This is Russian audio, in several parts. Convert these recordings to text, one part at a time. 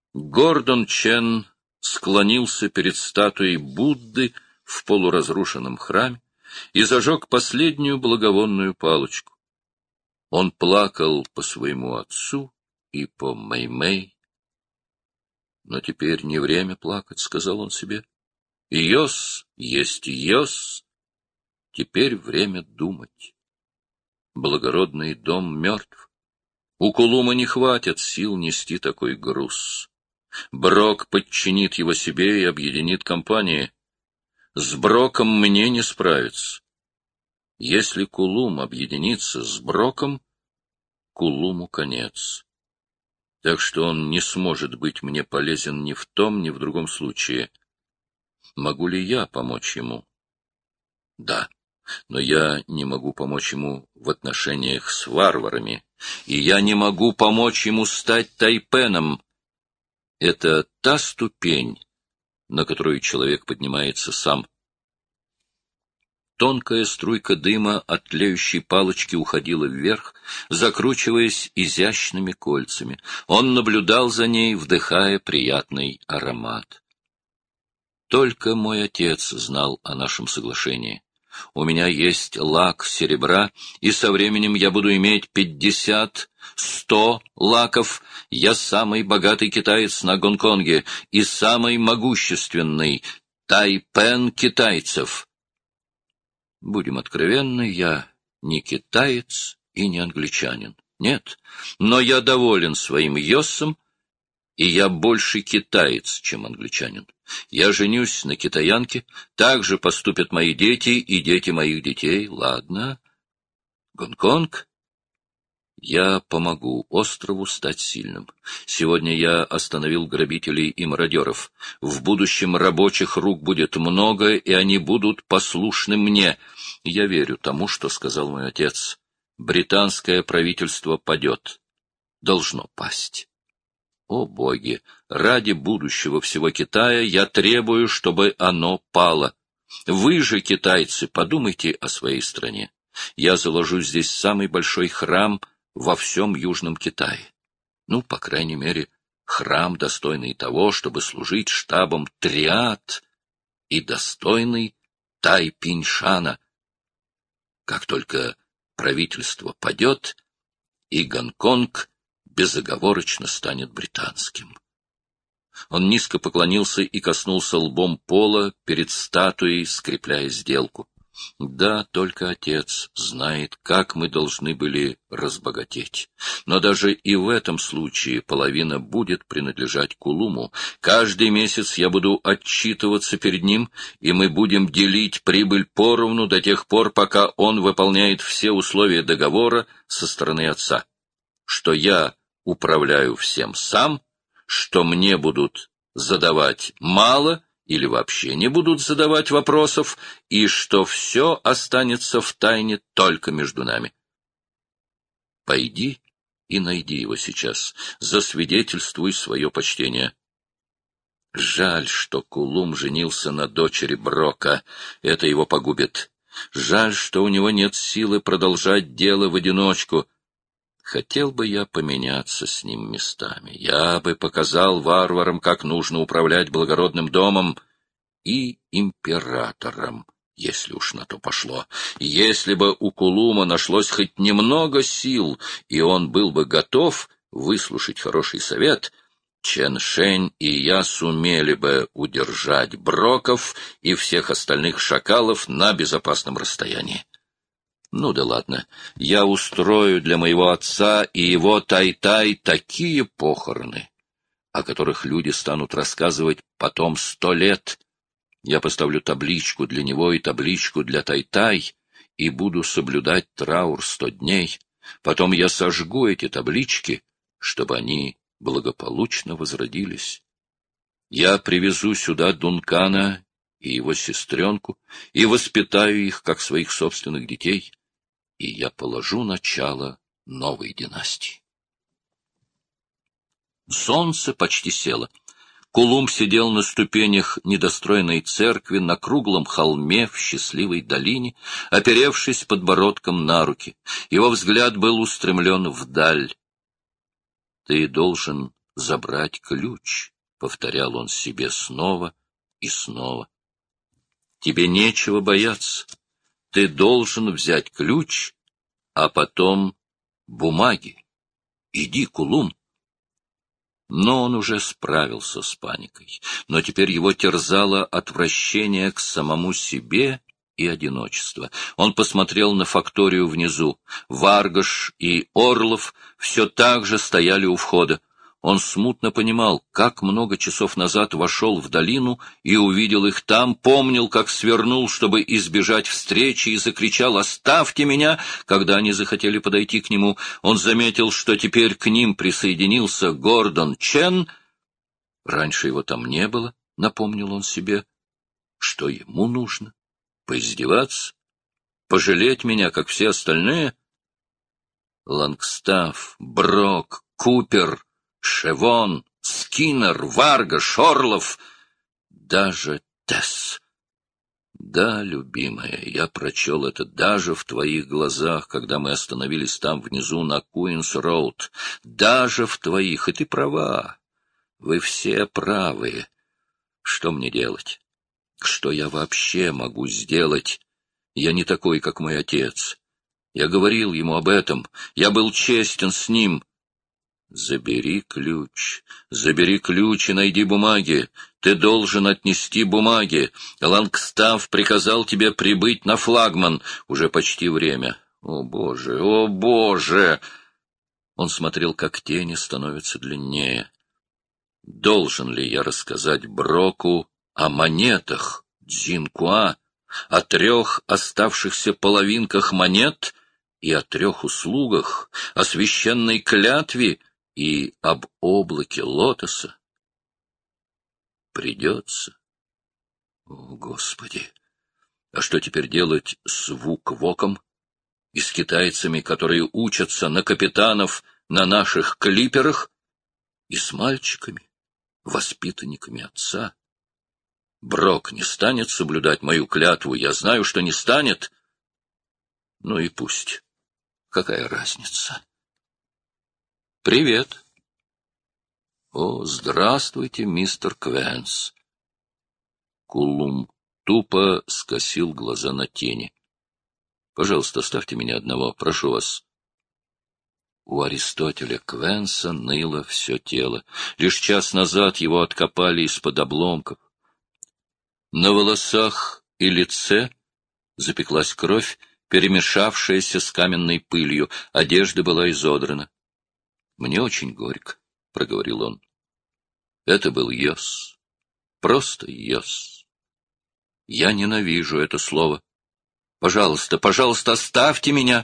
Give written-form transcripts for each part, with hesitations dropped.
Гордон Чен склонился перед статуей Будды в полуразрушенном храме и зажег последнюю благовонную палочку. Он плакал по своему отцу и по Мэй-Мэй. «Но теперь не время плакать», — сказал он себе. «Йос есть йос. Теперь время думать. Благородный дом мертв. У Кулума не хватит сил нести такой груз. Брок подчинит его себе и объединит компании. С Броком мне не справиться. Если Кулум объединится с Броком, Кулуму конец. Так что он не сможет быть мне полезен ни в том, ни в другом случае. Могу ли я помочь ему? Да, но я не могу помочь ему в отношениях с варварами, и я не могу помочь ему стать тайпеном. Это та ступень, на которую человек поднимается сам. Тонкая струйка дыма от тлеющей палочки уходила вверх, закручиваясь изящными кольцами. Он наблюдал за ней, вдыхая приятный аромат. Только мой отец знал о нашем соглашении. У меня есть лак серебра, и со временем я буду иметь 50-100 лаков. Я самый богатый китаец на Гонконге и самый могущественный тайпен китайцев. Будем откровенны, я не китаец и не англичанин. Нет, но я доволен своим йосом, и я больше китаец, чем англичанин. Я женюсь на китаянке, так же поступят мои дети и дети моих детей. Ладно. Гонконг? Я помогу острову стать сильным. Сегодня я остановил грабителей и мародеров. В будущем рабочих рук будет много, и они будут послушны мне. Я верю тому, что сказал мой отец. Британское правительство падет. Должно пасть. О, боги! Ради будущего всего Китая я требую, чтобы оно пало. Вы же, китайцы, подумайте о своей стране. Я заложу здесь самый большой храм во всем Южном Китае. Ну, по крайней мере, храм, достойный того, чтобы служить штабом триад и достойный Тайпиньшана. Как только правительство падет, и Гонконг безоговорочно станет британским. Он низко поклонился и коснулся лбом пола перед статуей, скрепляя сделку. Да, только отец знает, как мы должны были разбогатеть. Но даже и в этом случае половина будет принадлежать Кулуму. Каждый месяц я буду отчитываться перед ним, и мы будем делить прибыль поровну до тех пор, пока он выполняет все условия договора со стороны отца. Что я управляю всем сам, что мне будут задавать мало или вообще не будут задавать вопросов, и что все останется в тайне только между нами. Пойди и найди его сейчас, засвидетельствуй свое почтение. Жаль, что Кулум женился на дочери Брока, это его погубит. Жаль, что у него нет силы продолжать дело в одиночку. Хотел бы я поменяться с ним местами. Я бы показал варварам, как нужно управлять благородным домом и императором, если уж на то пошло. Если бы у Кулума нашлось хоть немного сил, и он был бы готов выслушать хороший совет, Чен Шэнь и я сумели бы удержать Броков и всех остальных шакалов на безопасном расстоянии. Ну да ладно, я устрою для моего отца и его тай-тай такие похороны, о которых люди станут рассказывать потом 100 лет. Я поставлю табличку для него и табличку для тай-тай, и буду соблюдать траур 100 дней. Потом я сожгу эти таблички, чтобы они благополучно возродились. Я привезу сюда Дункана и его сестренку и воспитаю их, как своих собственных детей, и я положу начало новой династии. Солнце почти село. Кулум сидел на ступенях недостроенной церкви на круглом холме в счастливой долине, оперевшись подбородком на руки. Его взгляд был устремлен вдаль. Ты должен забрать ключ, — повторял он себе снова и снова. Тебе нечего бояться. Ты должен взять ключ, а потом бумаги. Иди, Кулум. Но он уже справился с паникой, но теперь его терзало отвращение к самому себе и одиночество. Он посмотрел на факторию внизу. Варгаш и Орлов все так же стояли у входа. Он смутно понимал, как много часов назад вошел в долину и увидел их там, помнил, как свернул, чтобы избежать встречи, и закричал «Оставьте меня!», когда они захотели подойти к нему. Он заметил, что теперь к ним присоединился Гордон Чен. Раньше его там не было, напомнил он себе. Что ему нужно? Поиздеваться? Пожалеть меня, как все остальные? Лангстаф, Брок, Купер, Шевон, Скиннер, Варгаш, Орлов, даже Тесс. Да, любимая, я прочел это даже в твоих глазах, когда мы остановились там внизу на Куинс-Роуд. Даже в твоих, и ты права. Вы все правы. Что мне делать? Что я вообще могу сделать? Я не такой, как мой отец. Я говорил ему об этом. Я был честен с ним. Забери ключ и найди бумаги. Ты должен отнести бумаги. Лангстаф приказал тебе прибыть на флагман. Уже почти время. О, Боже, о, Боже! Он смотрел, как тени становятся длиннее. Должен ли я рассказать Броку о монетах Дзинкуа, о 3 оставшихся половинках монет и о 3 услугах, о священной клятве и об облаке лотоса? Придется. О, Господи! А что теперь делать с Вук-Воком и с китайцами, которые учатся на капитанов на наших клиперах, и с мальчиками, воспитанниками отца? Брок не станет соблюдать мою клятву, я знаю, что не станет. Ну и пусть. Какая разница? Привет. О, здравствуйте, мистер Квенс. Кулум тупо скосил глаза на тени. Пожалуйста, оставьте меня одного, прошу вас. У Аристотеля Квенса ныло все тело. Лишь час назад его откопали из-под обломков. На волосах и лице запеклась кровь, перемешавшаяся с каменной пылью. Одежда была изодрана. — Мне очень горько, — проговорил он. Это был Йос. Просто Йос. Я ненавижу это слово. Пожалуйста, пожалуйста, оставьте меня.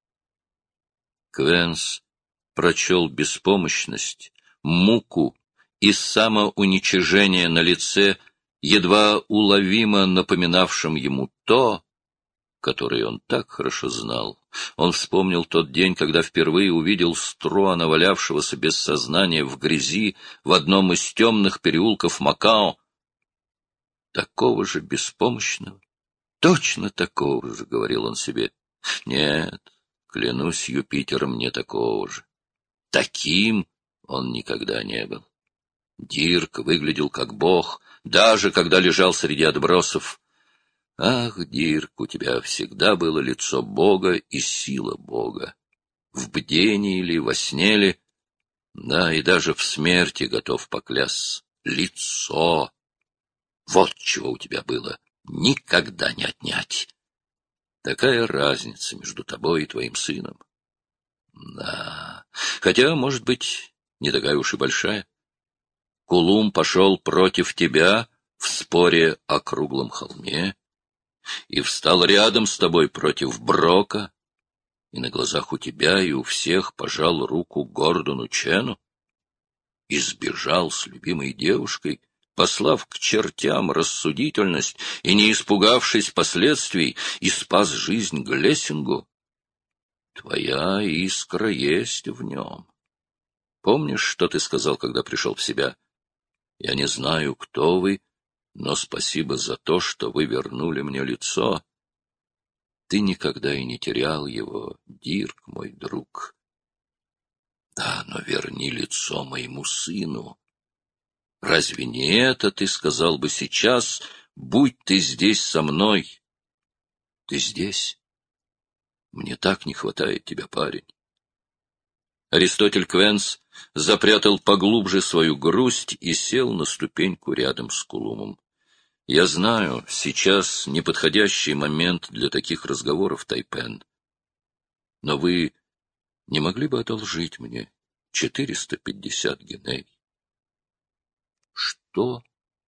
Квенс прочел беспомощность, муку и самоуничижение на лице, едва уловимо напоминавшем ему то, которое он так хорошо знал. Он вспомнил тот день, когда впервые увидел Струана, валявшегося без сознания в грязи в одном из темных переулков Макао. Такого же беспомощного, точно такого же, — говорил он себе. Нет, клянусь Юпитером, не такого же. Таким он никогда не был. Дирк выглядел как бог, даже когда лежал среди отбросов. Ах, Дирк, у тебя всегда было лицо Бога и сила Бога. В бдении ли, во сне ли, да, и даже в смерти готов поклясться. Лицо! Вот чего у тебя было, никогда не отнять. Такая разница между тобой и твоим сыном. Да, хотя, может быть, не такая уж и большая. Кулум пошел против тебя в споре о круглом холме и встал рядом с тобой против Брока, и на глазах у тебя и у всех пожал руку Гордону Чену, и сбежал с любимой девушкой, послав к чертям рассудительность и не испугавшись последствий, и спас жизнь Глессингу. Твоя искра есть в нем. Помнишь, что ты сказал, когда пришел в себя? Я не знаю, кто вы, но спасибо за то, что вы вернули мне лицо. Ты никогда и не терял его, Дирк, мой друг. Да, но верни лицо моему сыну. Разве не это ты сказал бы сейчас, будь ты здесь со мной? Ты здесь? Мне так не хватает тебя, парень. Аристотель Квенс запрятал поглубже свою грусть и сел на ступеньку рядом с Кулумом. Я знаю, сейчас неподходящий момент для таких разговоров, Тайпен. Но вы не могли бы одолжить мне 450 геней? Что?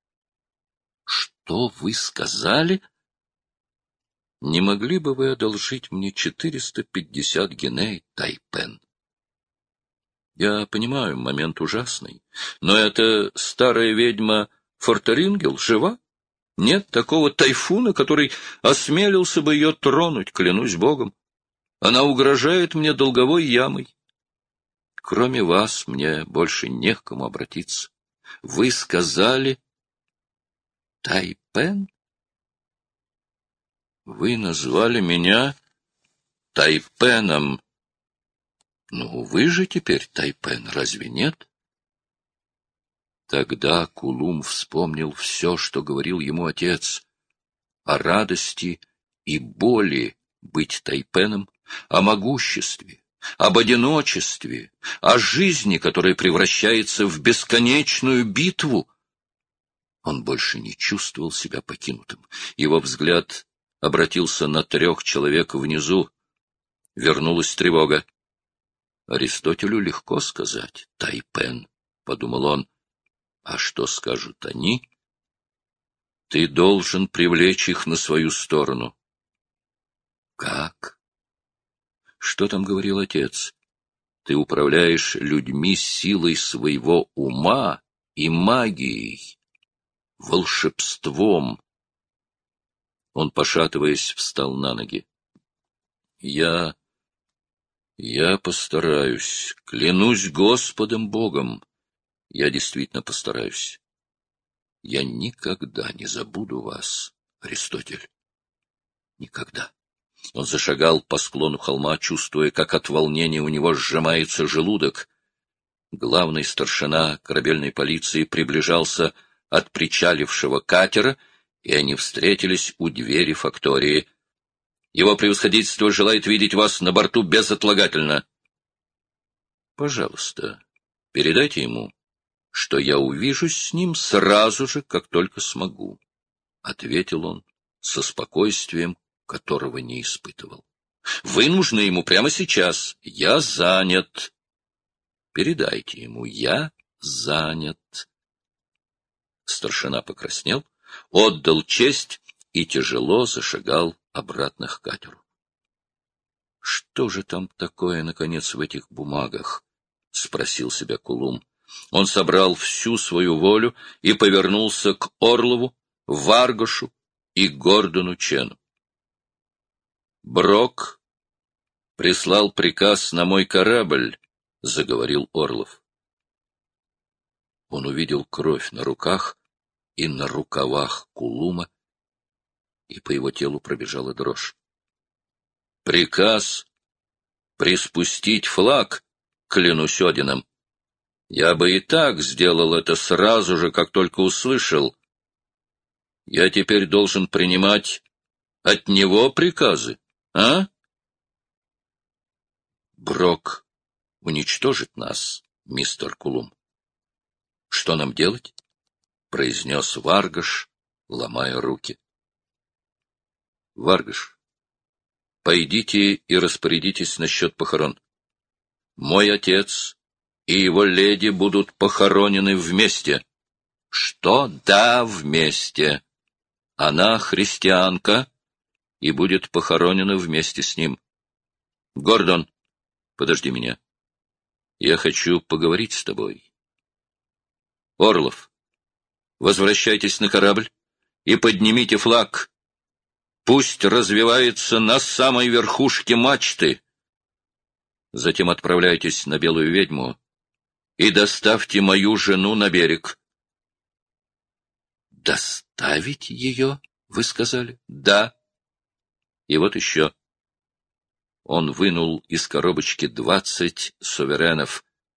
Что вы сказали? Не могли бы вы одолжить мне 450 геней, Тайпен? Я понимаю, момент ужасный, но эта старая ведьма Фортерингел жива? Нет такого тайфуна, который осмелился бы ее тронуть, клянусь Богом. Она угрожает мне долговой ямой. Кроме вас мне больше не к кому обратиться. Вы сказали... Тайпен? Вы назвали меня Тайпеном. Ну, вы же теперь Тайпен, разве нет? Тогда Кулум вспомнил все, что говорил ему отец, о радости и боли быть Тайпеном, о могуществе, об одиночестве, о жизни, которая превращается в бесконечную битву. Он больше не чувствовал себя покинутым. Его взгляд обратился на 3 человек внизу. Вернулась тревога. Аристотелю легко сказать «Тайпен», — подумал он. А что скажут они? Ты должен привлечь их на свою сторону. Как? Что там говорил отец? Ты управляешь людьми силой своего ума и магией, волшебством. Он, пошатываясь, встал на ноги. Я постараюсь, клянусь Господом Богом. Я действительно постараюсь. Я никогда не забуду вас, Аристотель. Никогда. Он зашагал по склону холма, чувствуя, как от волнения у него сжимается желудок. Главный старшина корабельной полиции приближался от причалившего катера, и они встретились у двери фактории. Его превосходительство желает видеть вас на борту безотлагательно. Пожалуйста, передайте ему, что я увижусь с ним сразу же, как только смогу, — ответил он со спокойствием, которого не испытывал. — Вы нужны ему прямо сейчас. Я занят. Передайте ему, я занят. Старшина покраснел, отдал честь и тяжело зашагал обратно к катеру. — Что же там такое, наконец, в этих бумагах? — спросил себя Кулум. Он собрал всю свою волю и повернулся к Орлову, Варгошу и Гордону Чену. «Брок прислал приказ на мой корабль», — заговорил Орлов. Он увидел кровь на руках и на рукавах Кулума, и по его телу пробежала дрожь. «Приказ приспустить флаг, клянусь Одином. Я бы и так сделал это сразу же, как только услышал. Я теперь должен принимать от него приказы, а? Брок уничтожит нас, мистер Кулум. Что нам делать? — произнес Варгаш, ломая руки. Варгаш, пойдите и распорядитесь насчет похорон. Мой отец и его леди будут похоронены вместе. Что? Да, вместе. Она христианка и будет похоронена вместе с ним. Гордон, подожди меня. Я хочу поговорить с тобой. Орлов, возвращайтесь на корабль и поднимите флаг. Пусть развивается на самой верхушке мачты. Затем отправляйтесь на Белую ведьму и доставьте мою жену на берег. Доставить ее, вы сказали? Да. И вот еще. Он вынул из коробочки 20 суверенов,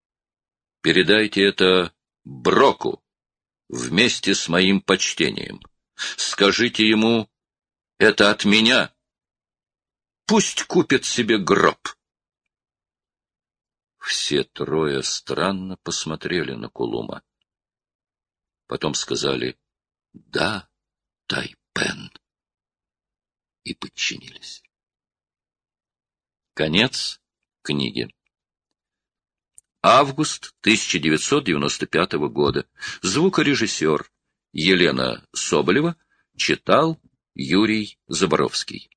Передайте это Броку вместе с моим почтением. Скажите ему, это от меня. Пусть купит себе гроб. Все трое странно посмотрели на Кулума. Потом сказали «Да, Тайпен» и подчинились. Конец книги. Август 1995 года. Звукорежиссер Елена Соболева читал Юрий Заборовский.